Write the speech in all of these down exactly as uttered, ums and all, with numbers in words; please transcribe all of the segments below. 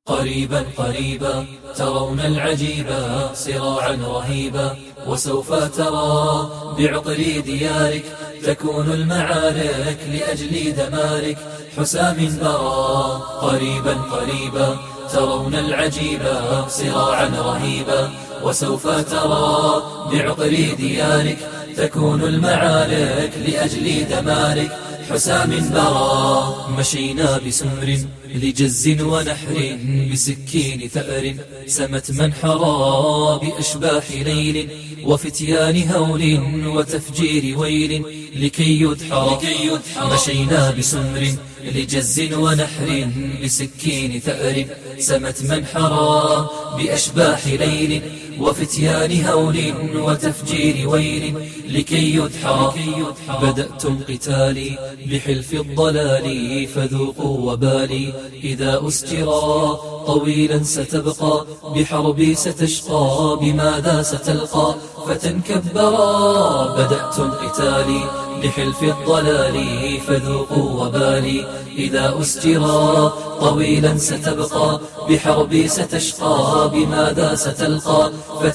قريبا قريبا ترون العجيبا صراعا رهيبا، وسوف ترى بعقر ديارك تكون المعارك لأجل دمارك حسام برا. قريبا قريبا ترون العجيبا صراعا رهيبا، وسوف ترى بعقر ديارك تكون المعارك لأجل دمارك حسام برا. مشينا بسمر لجز ونحر بسكين ثأر، سمت منحرا بأشباح ليل وفتيان هول وتفجير ويل لكي يدحر. مشينا بسمر لجز ونحر بسكين ثأر، سمت منحرا بأشباح ليل وفتيان هول وتفجير ويل لكي يدحر. بدأتم قتالي بحلف الضلال فذوقوا وبالي، إذا أسجرا طويلا ستبقى بحربي ستشقى، بماذا ستلقى فتنكبرا. بدأتم قتالي بحلف الضلال فذوقوا وبالي، إذا أسجرا طويلا ستبقى بحربي ستشقى، بماذا ستلقى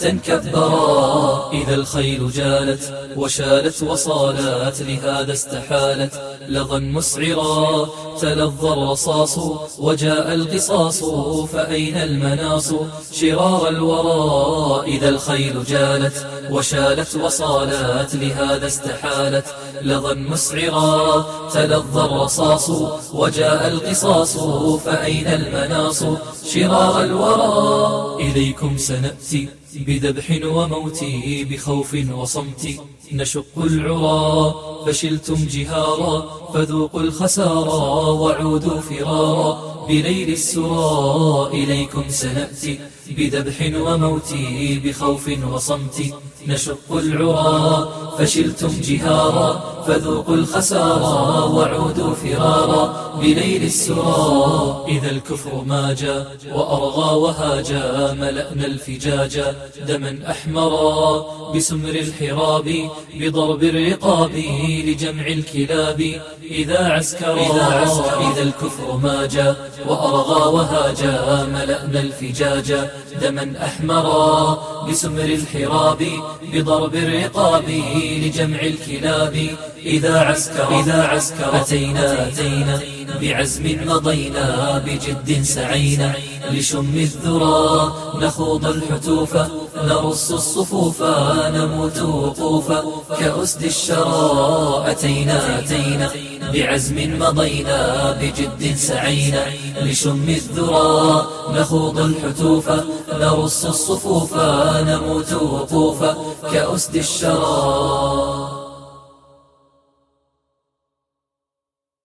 فتنكبرا. إذا الخيل جالت وشالت وصالت لهذا استحالت، لظا مسعرا تلظى الرصاص وجاء القصاص، فأين المناص شرار الورى. إذا الخيل جالت وشالت وصالت لهذا استحالت، لظا مسعرا تلظى الرصاص وجاء القصاص، فأين المناص شرار الورى. إليكم سنأتي بذبح وموت بخوف وصمت، نشق العرى فشلتم جهارا، فذوقوا الخسارى وعودوا فرارا بليل السرى. إليكم سنأتي بذبح وموت بخوف وصمت، نشق العرى فشلتم جهارا، فذوقوا الخسارى وعودوا فرارا بليل السرى. إذا الكفر ماجا وأرغى وهاجا، ملأنا الفجاجا دما أحمرا بسمر الحراب بضرب الرقاب لجمع الكلاب إذا عسكرا. إذا الكفر ماجا وأرغى وهاجا، ملأنا الفجاجا دما أحمرا بسمر الحراب بضرب الرقاب لجمع الكلاب إذا عسكر. إذا عسكر أتينا أتينا بعزم مضينا، بجد سعينا لشم الذرى، نخوض الحتوف نرص الصفوف، نموت وقوفا كأسد الشرى. أتينا أتينا بعزم مضينا، بجد سعينا لشم الذرى، نخوض الحتوف نرص الصفوف، نموت وقوفا كأسد الشرى.